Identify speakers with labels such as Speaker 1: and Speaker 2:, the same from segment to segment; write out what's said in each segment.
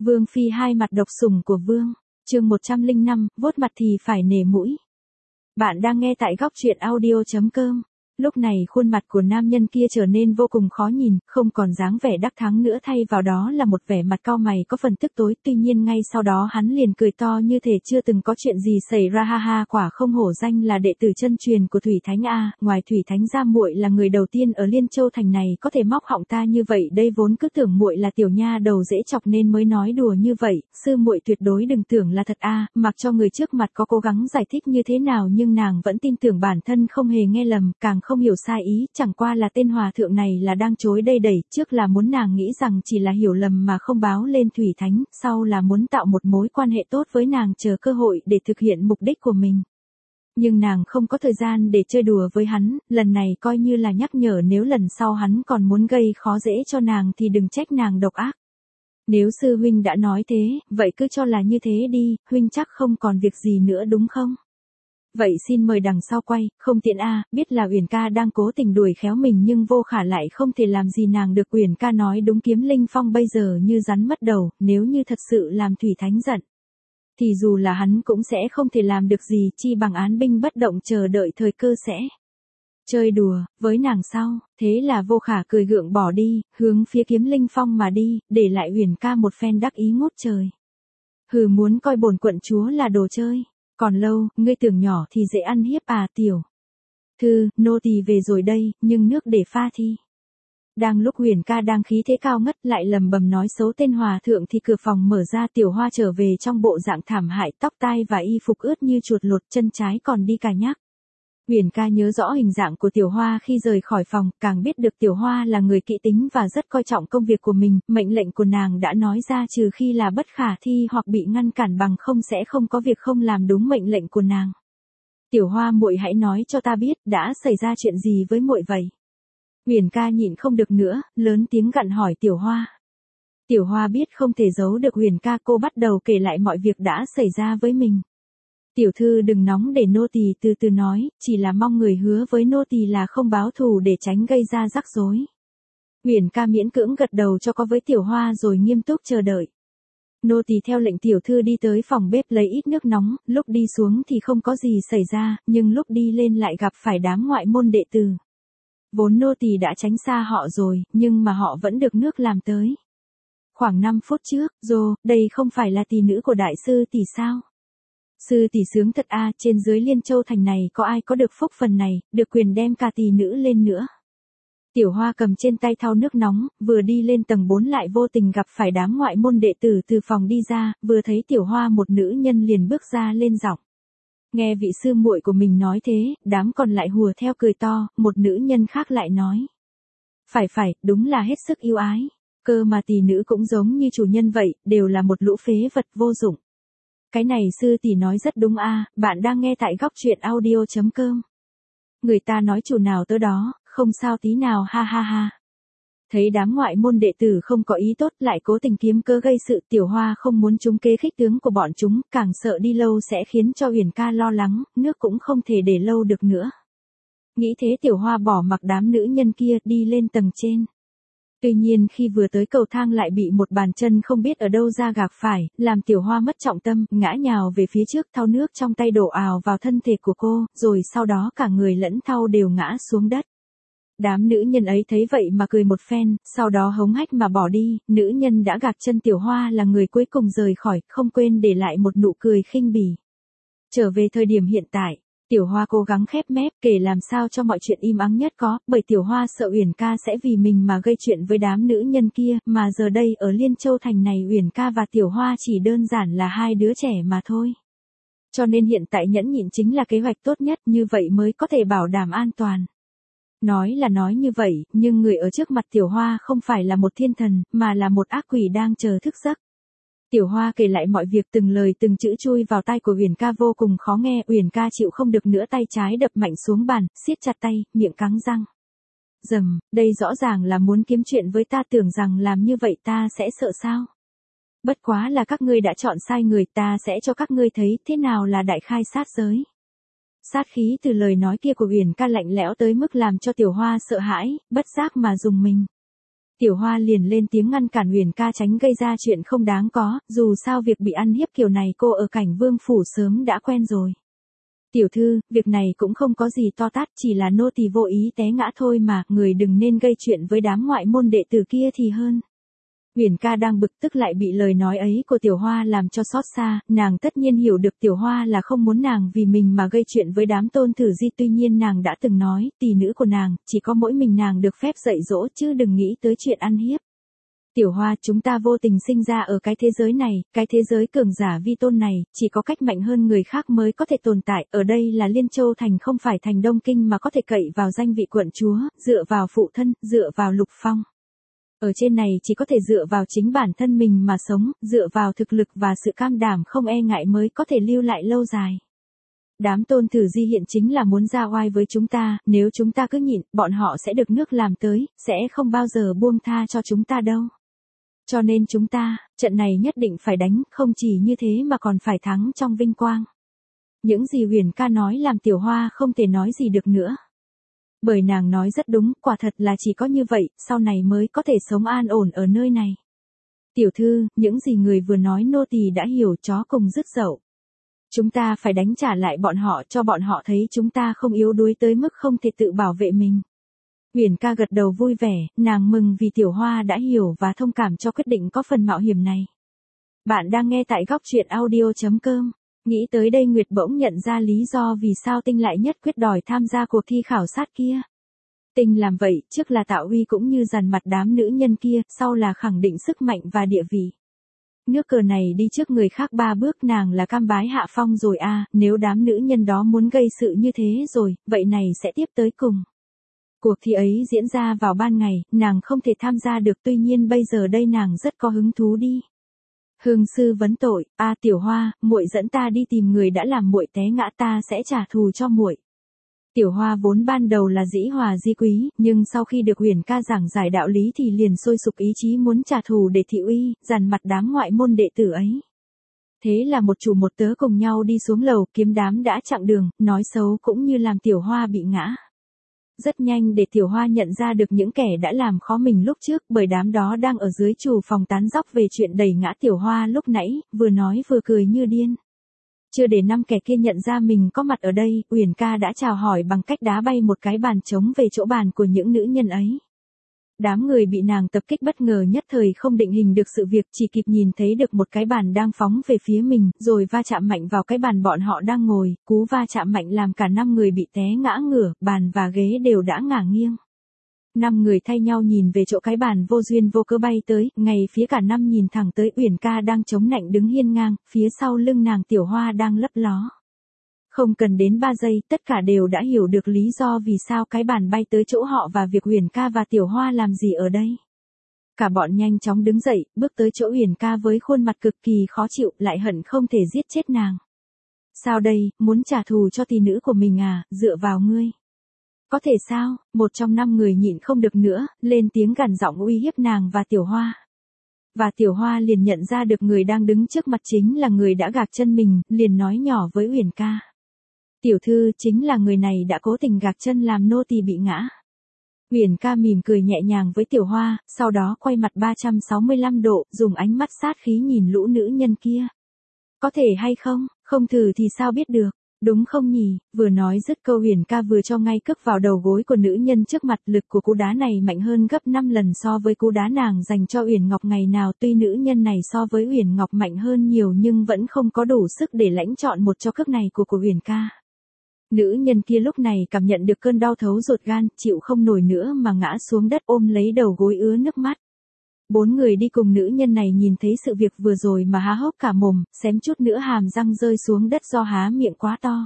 Speaker 1: Vương phi hai mặt độc sủng của vương. Chương 105, vuốt mặt thì phải nể mũi. Bạn đang nghe tại góc truyện audio.com. Lúc này khuôn mặt của nam nhân kia trở nên vô cùng khó nhìn, không còn dáng vẻ đắc thắng nữa, thay vào đó là một vẻ mặt cau mày có phần tức tối. Tuy nhiên ngay sau đó hắn liền cười to như thể chưa từng có chuyện gì xảy ra. Ha ha, quả không hổ danh là đệ tử chân truyền của Thủy Thánh a, ngoài Thủy Thánh ra muội là người đầu tiên ở Liên Châu thành này có thể móc họng ta như vậy. Đây vốn cứ tưởng muội là tiểu nha đầu dễ chọc nên mới nói đùa như vậy, sư muội tuyệt đối đừng tưởng là thật a. Mặc cho người trước mặt có cố gắng giải thích như thế nào nhưng nàng vẫn tin tưởng bản thân không hề nghe lầm, càng không hiểu sai ý, chẳng qua là tên hòa thượng này là đang chối đây đẩy, trước là muốn nàng nghĩ rằng chỉ là hiểu lầm mà không báo lên Thủy Thánh, sau là muốn tạo một mối quan hệ tốt với nàng chờ cơ hội để thực hiện mục đích của mình. Nhưng nàng không có thời gian để chơi đùa với hắn, lần này coi như là nhắc nhở, nếu lần sau hắn còn muốn gây khó dễ cho nàng thì đừng trách nàng độc ác. Nếu sư huynh đã nói thế, vậy cứ cho là như thế đi, huynh chắc không còn việc gì nữa đúng không? Vậy xin mời đằng sau quay, không tiện a, biết là Uyển ca đang cố tình đuổi khéo mình nhưng vô khả lại không thể làm gì nàng được. Uyển ca nói đúng, Kiếm Linh Phong bây giờ như rắn mất đầu, nếu như thật sự làm Thủy Thánh giận, thì dù là hắn cũng sẽ không thể làm được gì, chi bằng án binh bất động chờ đợi thời cơ sẽ chơi đùa với nàng sau. Thế là vô khả cười gượng bỏ đi, hướng phía Kiếm Linh Phong mà đi, để lại Uyển ca một phen đắc ý ngút trời. Hừ, muốn coi bổn quận chúa là đồ chơi? Còn lâu, ngươi tưởng nhỏ thì dễ ăn hiếp à tiểu thư, nô tỳ về rồi đây, nhưng nước để pha thi. Đang lúc Uyển ca đang khí thế cao ngất lại lầm bầm nói xấu tên hòa thượng thì cửa phòng mở ra, Tiểu Hoa trở về trong bộ dạng thảm hại, tóc tai và y phục ướt như chuột lột, chân trái còn đi cà nhắc. Uyển ca nhớ rõ hình dạng của Tiểu Hoa khi rời khỏi phòng, càng biết được Tiểu Hoa là người kỹ tính và rất coi trọng công việc của mình, mệnh lệnh của nàng đã nói ra trừ khi là bất khả thi hoặc bị ngăn cản, bằng không sẽ không có việc không làm đúng mệnh lệnh của nàng. Tiểu Hoa muội hãy nói cho ta biết, đã xảy ra chuyện gì với muội vậy? Uyển ca nhịn không được nữa, lớn tiếng gặn hỏi Tiểu Hoa. Tiểu Hoa biết không thể giấu được Uyển ca, cô bắt đầu kể lại mọi việc đã xảy ra với mình. Tiểu thư đừng nóng, để nô tỳ từ từ nói, chỉ là mong người hứa với nô tỳ là không báo thù để tránh gây ra rắc rối. Uyển ca miễn cưỡng gật đầu cho có với Tiểu Hoa rồi nghiêm túc chờ đợi. Nô tỳ theo lệnh tiểu thư đi tới phòng bếp lấy ít nước nóng, lúc đi xuống thì không có gì xảy ra, nhưng lúc đi lên lại gặp phải đám ngoại môn đệ tử. Vốn nô tỳ đã tránh xa họ rồi, nhưng mà họ vẫn được nước làm tới. Khoảng 5 phút trước, đây không phải là tỷ nữ của đại sư tỷ sao? Sư tỷ sướng thật a, trên dưới Liên Châu thành này có ai có được phúc phần này, được quyền đem cả tỷ nữ lên nữa. Tiểu Hoa cầm trên tay thau nước nóng, vừa đi lên tầng 4 lại vô tình gặp phải đám ngoại môn đệ tử từ phòng đi ra, vừa thấy Tiểu Hoa một nữ nhân liền bước ra lên giọng. Nghe vị sư muội của mình nói thế, đám còn lại hùa theo cười to, một nữ nhân khác lại nói. Phải, đúng là hết sức yêu ái. Cơ mà tỷ nữ cũng giống như chủ nhân vậy, đều là một lũ phế vật vô dụng. Cái này sư tỷ nói rất đúng a, bạn đang nghe tại góc truyện audio.com. Người ta nói chủ nào tớ đó, không sao tí nào, ha ha ha. Thấy đám ngoại môn đệ tử không có ý tốt lại cố tình kiếm cớ gây sự, Tiểu Hoa không muốn trúng kế khích tướng của bọn chúng, càng sợ đi lâu sẽ khiến cho Uyển ca lo lắng, nước cũng không thể để lâu được nữa. Nghĩ thế Tiểu Hoa bỏ mặc đám nữ nhân kia đi lên tầng trên. Tuy nhiên khi vừa tới cầu thang lại bị một bàn chân không biết ở đâu ra gạc phải, làm Tiểu Hoa mất trọng tâm, ngã nhào về phía trước, thau nước trong tay đổ ào vào thân thể của cô, rồi sau đó cả người lẫn thau đều ngã xuống đất. Đám nữ nhân ấy thấy vậy mà cười một phen, sau đó hống hách mà bỏ đi, nữ nhân đã gạc chân Tiểu Hoa là người cuối cùng rời khỏi, không quên để lại một nụ cười khinh bỉ. Trở về thời điểm hiện tại, Tiểu Hoa cố gắng khép mép kể làm sao cho mọi chuyện im ắng nhất có, bởi Tiểu Hoa sợ Uyển ca sẽ vì mình mà gây chuyện với đám nữ nhân kia, mà giờ đây ở Liên Châu thành này Uyển ca và Tiểu Hoa chỉ đơn giản là hai đứa trẻ mà thôi. Cho nên hiện tại nhẫn nhịn chính là kế hoạch tốt nhất, như vậy mới có thể bảo đảm an toàn. Nói là nói như vậy, nhưng người ở trước mặt Tiểu Hoa không phải là một thiên thần, mà là một ác quỷ đang chờ thức giấc. Tiểu Hoa kể lại mọi việc từng lời từng chữ chui vào tai của Uyển ca vô cùng khó nghe, Uyển ca chịu không được nữa, tay trái đập mạnh xuống bàn, siết chặt tay, miệng cắn răng. Dầm, đây rõ ràng là muốn kiếm chuyện với ta, tưởng rằng làm như vậy ta sẽ sợ sao? Bất quá là các ngươi đã chọn sai người, ta sẽ cho các ngươi thấy thế nào là đại khai sát giới. Sát khí từ lời nói kia của Uyển ca lạnh lẽo tới mức làm cho Tiểu Hoa sợ hãi, bất giác mà rùng mình. Tiểu Hoa liền lên tiếng ngăn cản Uyển ca tránh gây ra chuyện không đáng có, dù sao việc bị ăn hiếp kiểu này cô ở Cảnh Vương phủ sớm đã quen rồi. Tiểu thư, việc này cũng không có gì to tát, chỉ là nô tỳ vô ý té ngã thôi mà, người đừng nên gây chuyện với đám ngoại môn đệ tử kia thì hơn. Uyển ca đang bực tức lại bị lời nói ấy của Tiểu Hoa làm cho xót xa, nàng tất nhiên hiểu được Tiểu Hoa là không muốn nàng vì mình mà gây chuyện với đám Tôn Thử Di, tuy nhiên nàng đã từng nói, tỷ nữ của nàng, chỉ có mỗi mình nàng được phép dạy dỗ chứ đừng nghĩ tới chuyện ăn hiếp. Tiểu Hoa, chúng ta vô tình sinh ra ở cái thế giới này, cái thế giới cường giả vi tôn này, chỉ có cách mạnh hơn người khác mới có thể tồn tại, ở đây là Liên Châu Thành không phải thành Đông Kinh mà có thể cậy vào danh vị quận chúa, dựa vào phụ thân, dựa vào Lục Phong. Ở trên này chỉ có thể dựa vào chính bản thân mình mà sống, dựa vào thực lực và sự cam đảm không e ngại mới có thể lưu lại lâu dài. Đám Tôn Thử Di hiện chính là muốn ra oai với chúng ta, nếu chúng ta cứ nhịn, bọn họ sẽ được nước làm tới, sẽ không bao giờ buông tha cho chúng ta đâu. Cho nên chúng ta, trận này nhất định phải đánh, không chỉ như thế mà còn phải thắng trong vinh quang. Những gì Uyển ca nói làm Tiểu Hoa không thể nói gì được nữa. Bởi nàng nói rất đúng, quả thật là chỉ có như vậy, sau này mới có thể sống an ổn ở nơi này. Tiểu thư, những gì người vừa nói nô tỳ đã hiểu, chó cùng rứt dậu. Chúng ta phải đánh trả lại bọn họ, cho bọn họ thấy chúng ta không yếu đuối tới mức không thể tự bảo vệ mình. Uyển ca gật đầu vui vẻ, nàng mừng vì Tiểu Hoa đã hiểu và thông cảm cho quyết định có phần mạo hiểm này. Bạn đang nghe tại góc truyện audio.com. Nghĩ tới đây Nguyệt bỗng nhận ra lý do vì sao Tinh lại nhất quyết đòi tham gia cuộc thi khảo sát kia. Tinh làm vậy, trước là tạo uy cũng như dằn mặt đám nữ nhân kia, sau là khẳng định sức mạnh và địa vị. Nước cờ này đi trước người khác 3 bước, nàng là cam bái hạ phong rồi à, nếu đám nữ nhân đó muốn gây sự như thế rồi, vậy này sẽ tiếp tới cùng. Cuộc thi ấy diễn ra vào ban ngày, nàng không thể tham gia được, tuy nhiên bây giờ đây nàng rất có hứng thú đi. Hương sư vấn tội, Tiểu Hoa, muội dẫn ta đi tìm người đã làm muội té ngã, ta sẽ trả thù cho muội. Tiểu Hoa vốn ban đầu là dĩ hòa di quý, nhưng sau khi được Uyển ca giảng giải đạo lý thì liền sôi sục ý chí muốn trả thù để thị uy, dằn mặt đám ngoại môn đệ tử ấy. Thế là một chủ một tớ cùng nhau đi xuống lầu, kiếm đám đã chặn đường, nói xấu cũng như làm Tiểu Hoa bị ngã. Rất nhanh để Tiểu Hoa nhận ra được những kẻ đã làm khó mình lúc trước, bởi đám đó đang ở dưới chủ phòng tán dóc về chuyện đẩy ngã Tiểu Hoa lúc nãy, vừa nói vừa cười như điên. Chưa để 5 kẻ kia nhận ra mình có mặt ở đây, Uyển ca đã chào hỏi bằng cách đá bay một cái bàn trống về chỗ bàn của những nữ nhân ấy. Đám người bị nàng tập kích bất ngờ nhất thời không định hình được sự việc, chỉ kịp nhìn thấy được một cái bàn đang phóng về phía mình, rồi va chạm mạnh vào cái bàn bọn họ đang ngồi, cú va chạm mạnh làm cả 5 người bị té ngã ngửa, bàn và ghế đều đã ngả nghiêng. 5 người thay nhau nhìn về chỗ cái bàn vô duyên vô cớ bay tới, ngay phía cả 5 nhìn thẳng tới Uyển ca đang chống nạnh đứng hiên ngang, phía sau lưng nàng Tiểu Hoa đang lấp ló. Không cần đến 3 giây, tất cả đều đã hiểu được lý do vì sao cái bàn bay tới chỗ họ và việc Uyển ca và Tiểu Hoa làm gì ở đây. Cả bọn nhanh chóng đứng dậy, bước tới chỗ Uyển ca với khuôn mặt cực kỳ khó chịu, lại hận không thể giết chết nàng. Sao đây, muốn trả thù cho tỷ nữ của mình à, dựa vào ngươi. Có thể sao, một trong 5 người nhịn không được nữa, lên tiếng gằn giọng uy hiếp nàng và Tiểu Hoa. Và Tiểu Hoa liền nhận ra được người đang đứng trước mặt chính là người đã gạc chân mình, liền nói nhỏ với Uyển ca. Tiểu thư, chính là người này đã cố tình gạc chân làm nô tỳ bị ngã. Uyển ca mỉm cười nhẹ nhàng với Tiểu Hoa, sau đó quay mặt 365 độ, dùng ánh mắt sát khí nhìn lũ nữ nhân kia. Có thể hay không, không thử thì sao biết được, đúng không nhỉ? Vừa nói dứt câu Uyển ca vừa cho ngay cước vào đầu gối của nữ nhân trước mặt, lực của cú đá này mạnh hơn gấp 5 lần so với cú đá nàng dành cho Uyển Ngọc ngày nào, tuy nữ nhân này so với Uyển Ngọc mạnh hơn nhiều nhưng vẫn không có đủ sức để lãnh trọn một cho cước này của Uyển ca. Nữ nhân kia lúc này cảm nhận được cơn đau thấu ruột gan, chịu không nổi nữa mà ngã xuống đất ôm lấy đầu gối ứa nước mắt. 4 người đi cùng nữ nhân này nhìn thấy sự việc vừa rồi mà há hốc cả mồm, xém chút nữa hàm răng rơi xuống đất do há miệng quá to.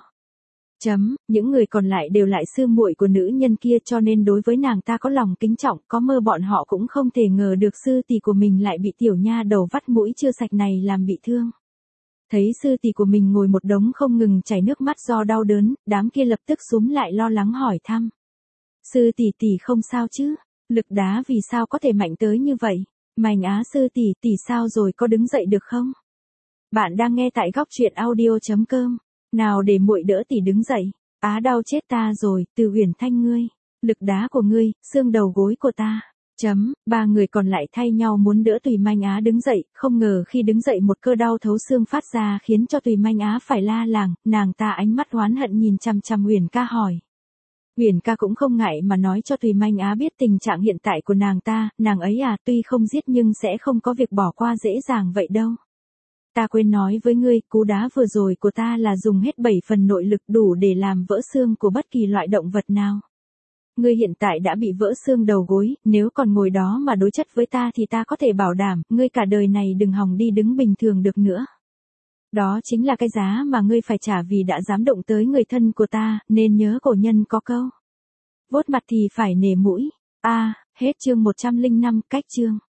Speaker 1: Những người còn lại đều lại sư muội của nữ nhân kia, cho nên đối với nàng ta có lòng kính trọng, có mơ bọn họ cũng không thể ngờ được sư tỷ của mình lại bị tiểu nha đầu vắt mũi chưa sạch này làm bị thương. Thấy sư tỷ của mình ngồi một đống không ngừng chảy nước mắt do đau đớn, đám kia lập tức xúm lại lo lắng hỏi thăm. Sư tỷ tỷ không sao chứ? Lực đá vì sao có thể mạnh tới như vậy? Mảnh Á sư tỷ tỷ sao rồi, có đứng dậy được không? Bạn đang nghe tại góc truyện audio.com. Nào để muội đỡ tỷ đứng dậy. Á đau chết ta rồi, Từ Huyền Thanh ngươi. Lực đá của ngươi, xương đầu gối của ta. Ba người còn lại thay nhau muốn đỡ Tùy Manh Á đứng dậy, không ngờ khi đứng dậy một cơn đau thấu xương phát ra khiến cho Tùy Manh Á phải la làng, nàng ta ánh mắt oán hận nhìn chằm chằm Uyển Ca hỏi. Uyển Ca cũng không ngại mà nói cho Tùy Manh Á biết tình trạng hiện tại của nàng ta, nàng ấy tuy không giết nhưng sẽ không có việc bỏ qua dễ dàng vậy đâu. Ta quên nói với ngươi, cú đá vừa rồi của ta là dùng hết 7 phần nội lực đủ để làm vỡ xương của bất kỳ loại động vật nào. Ngươi hiện tại đã bị vỡ xương đầu gối, nếu còn ngồi đó mà đối chất với ta thì ta có thể bảo đảm, ngươi cả đời này đừng hòng đi đứng bình thường được nữa. Đó chính là cái giá mà ngươi phải trả vì đã dám động tới người thân của ta, nên nhớ cổ nhân có câu. Vuốt mặt thì phải nể mũi. Hết chương 105, cách chương.